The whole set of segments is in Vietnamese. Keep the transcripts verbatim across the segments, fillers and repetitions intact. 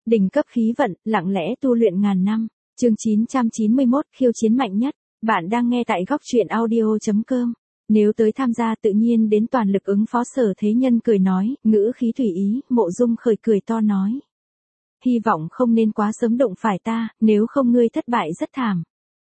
Đỉnh cấp khí vận, lặng lẽ tu luyện ngàn năm. Chương chín trăm chín mươi mốt, khiêu chiến mạnh nhất. Bạn đang nghe tại góc truyện audio chấm com. Nếu tới tham gia tự nhiên đến toàn lực ứng phó. Sở Thế Nhân cười nói, ngữ khí thủy ý. Mộ Dung Khởi cười to nói. Hy vọng không nên quá sớm đụng phải ta, nếu không ngươi thất bại rất thảm.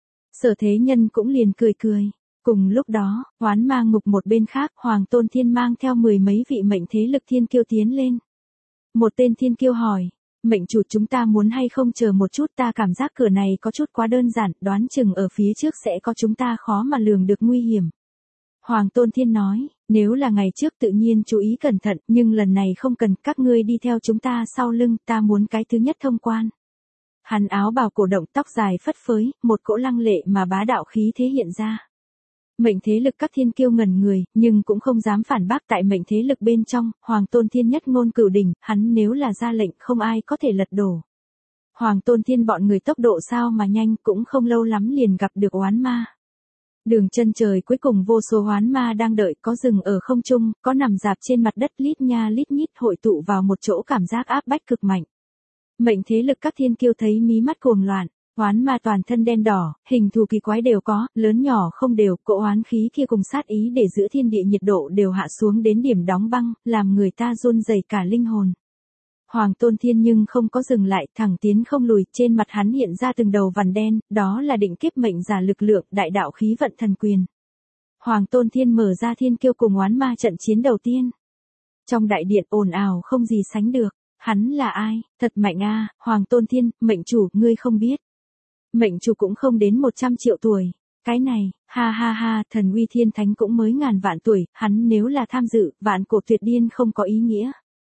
Sở Thế Nhân cũng liền cười cười. Cùng lúc đó, Hoán Ma Ngục một bên khác, Hoàng Tôn Thiên mang theo mười mấy vị mệnh thế lực thiên kiêu tiến lên. Một tên thiên kiêu hỏi, mệnh chủ chúng ta muốn hay không chờ một chút, ta cảm giác cửa này có chút quá đơn giản, đoán chừng ở phía trước sẽ có chúng ta khó mà lường được nguy hiểm. Hoàng Tôn Thiên nói, nếu là ngày trước tự nhiên chú ý cẩn thận, nhưng lần này không cần, các ngươi đi theo chúng ta sau lưng, ta muốn cái thứ nhất thông quan. Hắn áo bào cổ động, tóc dài phất phới, một cỗ lăng lệ mà bá đạo khí thế hiện ra. Mệnh thế lực các thiên kiêu ngẩn người, nhưng cũng không dám phản bác. Tại mệnh thế lực bên trong, Hoàng Tôn Thiên nhất ngôn cửu đỉnh, hắn nếu là ra lệnh không ai có thể lật đổ. Hoàng Tôn Thiên bọn người tốc độ sao mà nhanh, cũng không lâu lắm liền gặp được oán ma. Đường chân trời cuối cùng vô số oán ma đang đợi, có rừng ở không trung, có nằm rạp trên mặt đất, lít nha lít nhít hội tụ vào một chỗ, cảm giác áp bách cực mạnh. Mệnh thế lực các thiên kiêu thấy mí mắt cuồng loạn. Oán ma toàn thân đen đỏ, hình thù kỳ quái đều có, lớn nhỏ không đều, cỗ oán khí kia cùng sát ý để giữa thiên địa nhiệt độ đều hạ xuống đến điểm đóng băng, làm người ta run rẩy cả linh hồn. Hoàng Tôn Thiên nhưng không có dừng lại, thẳng tiến không lùi, trên mặt hắn hiện ra từng đầu vằn đen, đó là định kiếp mệnh giả lực lượng, đại đạo khí vận thần quyền. Hoàng Tôn Thiên mở ra thiên kiêu cùng oán ma trận chiến đầu tiên. Trong đại điện ồn ào không gì sánh được, hắn là ai, thật mạnh a, Hoàng Tôn Thiên, mệnh chủ, ngươi không biết. Mệnh chủ cũng không đến một trăm triệu tuổi. Cái này, ha ha ha, thần uy thiên thánh cũng mới ngàn vạn tuổi, hắn nếu là tham dự, vạn cổ tuyệt điên không có ý nghĩa.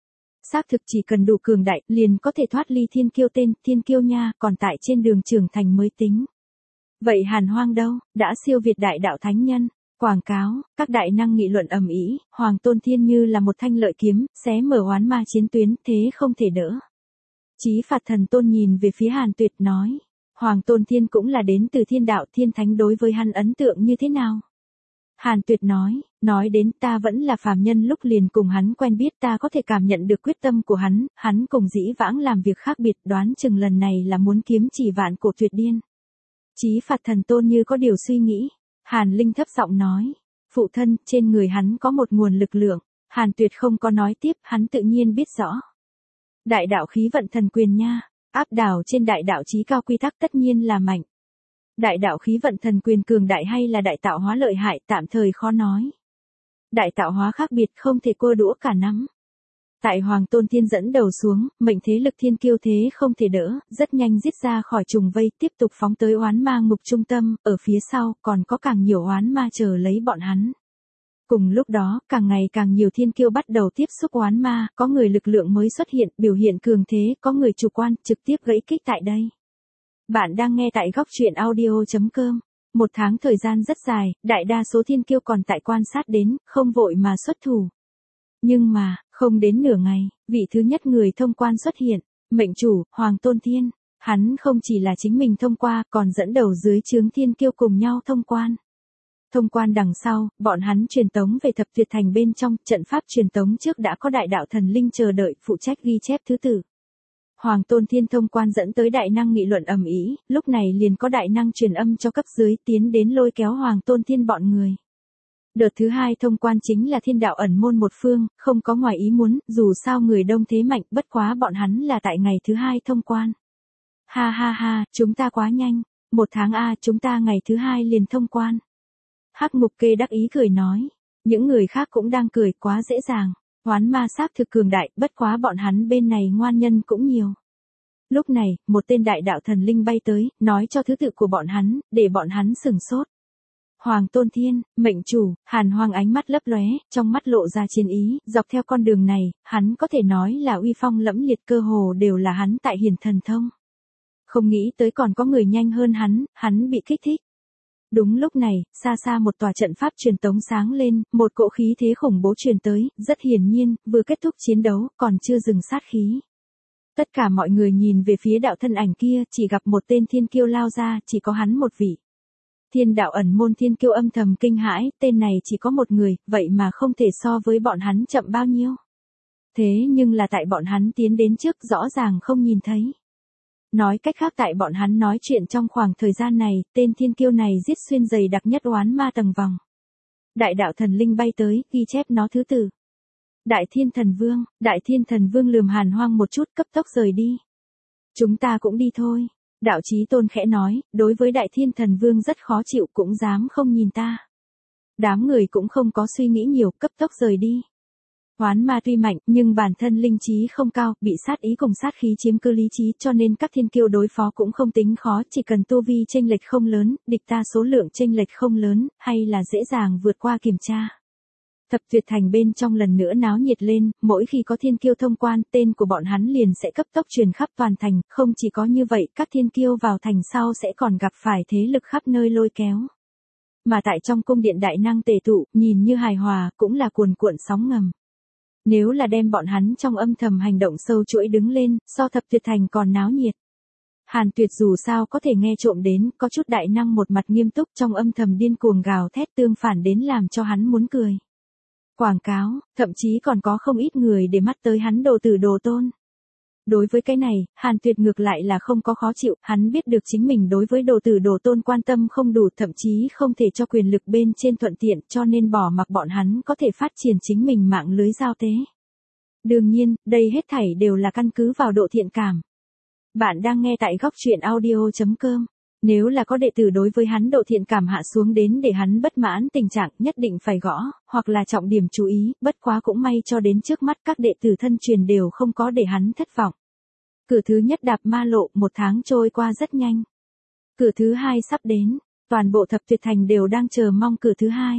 Xác thực chỉ cần đủ cường đại, liền có thể thoát ly thiên kiêu tên, thiên kiêu nha, còn tại trên đường trưởng thành mới tính. Vậy Hàn Hoang đâu, đã siêu việt đại đạo thánh nhân. Quảng cáo, các đại năng nghị luận ầm ĩ, Hoàng Tôn Thiên như là một thanh lợi kiếm, xé mở oán ma chiến tuyến, thế không thể đỡ. Chí Phạt Thần Tôn nhìn về phía Hàn Tuyệt nói. Hoàng Tôn Thiên cũng là đến từ thiên đạo, thiên thánh đối với hắn ấn tượng như thế nào? Hàn Tuyệt nói, nói đến ta vẫn là phàm nhân lúc liền cùng hắn quen biết, ta có thể cảm nhận được quyết tâm của hắn, hắn cùng dĩ vãng làm việc khác biệt, đoán chừng lần này là muốn kiếm chỉ vạn cổ tuyệt điên. Chí Phạt Thần Tôn như có điều suy nghĩ. Hàn Linh thấp giọng nói, phụ thân, trên người hắn có một nguồn lực lượng. Hàn Tuyệt không có nói tiếp, hắn tự nhiên biết rõ. Đại đạo khí vận thần quyền nha. Áp đảo trên đại đạo chí cao quy tắc tất nhiên là mạnh. Đại đạo khí vận thần quyền cường đại hay là đại tạo hóa lợi hại, tạm thời khó nói. Đại tạo hóa khác biệt, không thể cua đũa cả nắm. Tại Hoàng Tôn Thiên dẫn đầu xuống, mệnh thế lực thiên kiêu thế không thể đỡ, rất nhanh giết ra khỏi trùng vây, tiếp tục phóng tới oán ma ngục trung tâm, ở phía sau còn có càng nhiều oán ma chờ lấy bọn hắn. Cùng lúc đó, càng ngày càng nhiều thiên kiêu bắt đầu tiếp xúc oán ma, có người lực lượng mới xuất hiện, biểu hiện cường thế, có người chủ quan, trực tiếp gãy kích tại đây. Bạn đang nghe tại góc truyện audio chấm com. Một tháng thời gian rất dài, đại đa số thiên kiêu còn tại quan sát đến, không vội mà xuất thủ. Nhưng mà, không đến nửa ngày, vị thứ nhất người thông quan xuất hiện, mệnh chủ, Hoàng Tôn Thiên. Hắn không chỉ là chính mình thông qua, còn dẫn đầu dưới trướng thiên kiêu cùng nhau thông quan. Thông quan đằng sau, bọn hắn truyền tống về Thập Tuyệt Thành bên trong, trận pháp truyền tống trước đã có đại đạo thần linh chờ đợi, phụ trách ghi chép thứ tự. Hoàng Tôn Thiên thông quan dẫn tới đại năng nghị luận ầm ĩ, lúc này liền có đại năng truyền âm cho cấp dưới tiến đến lôi kéo Hoàng Tôn Thiên bọn người. Đợt thứ hai thông quan chính là thiên đạo ẩn môn một phương, không có ngoài ý muốn, dù sao người đông thế mạnh, bất quá bọn hắn là tại ngày thứ hai thông quan. Ha ha ha, chúng ta quá nhanh, một tháng a, chúng ta ngày thứ hai liền thông quan. Hắc Mục Kê đắc ý cười nói, những người khác cũng đang cười, quá dễ dàng, oán ma xác thực cường đại, bất quá bọn hắn bên này ngoan nhân cũng nhiều. Lúc này, một tên đại đạo thần linh bay tới, nói cho thứ tự của bọn hắn, để bọn hắn sửng sốt. Hoàng Tôn Thiên, mệnh chủ, Hàn Hoang ánh mắt lấp lóe, trong mắt lộ ra chiến ý, dọc theo con đường này, hắn có thể nói là uy phong lẫm liệt, cơ hồ đều là hắn tại hiển thần thông. Không nghĩ tới còn có người nhanh hơn hắn, hắn bị kích thích. Đúng lúc này, xa xa một tòa trận pháp truyền tống sáng lên, một cỗ khí thế khủng bố truyền tới, rất hiển nhiên, vừa kết thúc chiến đấu, còn chưa dừng sát khí. Tất cả mọi người nhìn về phía đạo thân ảnh kia, chỉ gặp một tên thiên kiêu lao ra, chỉ có hắn một vị. Thiên đạo ẩn môn thiên kiêu âm thầm kinh hãi, tên này chỉ có một người, vậy mà không thể so với bọn hắn chậm bao nhiêu. Thế nhưng là tại bọn hắn tiến đến trước rõ ràng không nhìn thấy. Nói cách khác tại bọn hắn nói chuyện trong khoảng thời gian này, tên thiên kiêu này giết xuyên dày đặc nhất oán ma tầng vòng. Đại đạo thần linh bay tới, ghi chép nó thứ tự. Đại thiên thần vương, đại thiên thần vương lườm Hàn Hoang một chút cấp tốc rời đi. Chúng ta cũng đi thôi. Đạo Chí Tôn khẽ nói, đối với đại thiên thần vương rất khó chịu cũng dám không nhìn ta. Đám người cũng không có suy nghĩ nhiều, cấp tốc rời đi. Oán ma tuy mạnh, nhưng bản thân linh trí không cao, bị sát ý cùng sát khí chiếm cứ lý trí, cho nên các thiên kiêu đối phó cũng không tính khó, chỉ cần tu vi chênh lệch không lớn, địch ta số lượng chênh lệch không lớn, hay là dễ dàng vượt qua kiểm tra. Thập Tuyệt Thành bên trong lần nữa náo nhiệt lên, mỗi khi có thiên kiêu thông quan, tên của bọn hắn liền sẽ cấp tốc truyền khắp toàn thành, không chỉ có như vậy, các thiên kiêu vào thành sau sẽ còn gặp phải thế lực khắp nơi lôi kéo. Mà tại trong cung điện đại năng tề tụ, nhìn như hài hòa, cũng là cuồn cuộn sóng ngầm. Nếu là đem bọn hắn trong âm thầm hành động sâu chuỗi đứng lên, so Thập Tuyệt Thành còn náo nhiệt. Hàn Tuyệt dù sao có thể nghe trộm đến, có chút đại năng một mặt nghiêm túc trong âm thầm điên cuồng gào thét tương phản đến làm cho hắn muốn cười. Quảng cáo, thậm chí còn có không ít người để mắt tới hắn đồ tử đồ tôn. Đối với cái này, Hàn Tuyệt ngược lại là không có khó chịu, hắn biết được chính mình đối với đồ tử đồ tôn quan tâm không đủ, thậm chí không thể cho quyền lực bên trên thuận tiện, cho nên bỏ mặc bọn hắn có thể phát triển chính mình mạng lưới giao tế. Đương nhiên, đây hết thảy đều là căn cứ vào độ thiện cảm. Bạn đang nghe tại góc truyện audio chấm com. Nếu là có đệ tử đối với hắn độ thiện cảm hạ xuống đến để hắn bất mãn tình trạng nhất định phải gõ, hoặc là trọng điểm chú ý, bất quá cũng may cho đến trước mắt các đệ tử thân truyền đều không có để hắn thất vọng. Cửa thứ nhất đạp ma lộ, một tháng trôi qua rất nhanh. Cửa thứ hai sắp đến, toàn bộ Thập Tuyệt Thành đều đang chờ mong cửa thứ hai.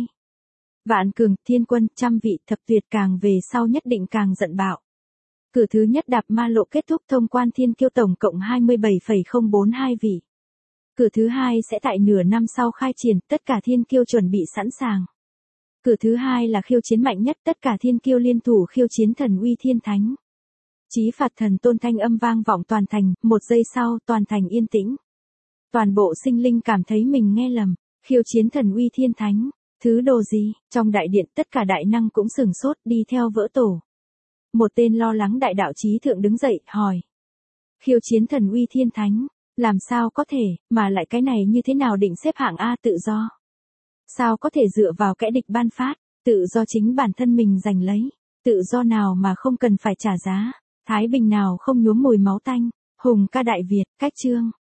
Vạn Cường, Thiên Quân, trăm vị thập tuyệt càng về sau nhất định càng giận bạo. Cửa thứ nhất đạp ma lộ kết thúc thông quan thiên kiêu tổng cộng hai mươi bảy phẩy không bốn hai vị. Cửa thứ hai sẽ tại nửa năm sau khai triển, tất cả thiên kiêu chuẩn bị sẵn sàng. Cửa thứ hai là khiêu chiến mạnh nhất, tất cả thiên kiêu liên thủ khiêu chiến thần uy thiên thánh. Chí phạt thần tôn thanh âm vang vọng toàn thành, một giây sau toàn thành yên tĩnh. Toàn bộ sinh linh cảm thấy mình nghe lầm, khiêu chiến thần uy thiên thánh, thứ đồ gì, trong đại điện tất cả đại năng cũng sửng sốt đi theo vỡ tổ. Một tên lo lắng đại đạo chí thượng đứng dậy, hỏi. Khiêu chiến thần uy thiên thánh. Làm sao có thể, mà lại cái này như thế nào định xếp hạng A tự do? Sao có thể dựa vào kẻ địch ban phát, tự do chính bản thân mình giành lấy, tự do nào mà không cần phải trả giá, thái bình nào không nhuốm mùi máu tanh, hùng ca đại Việt, cách chương.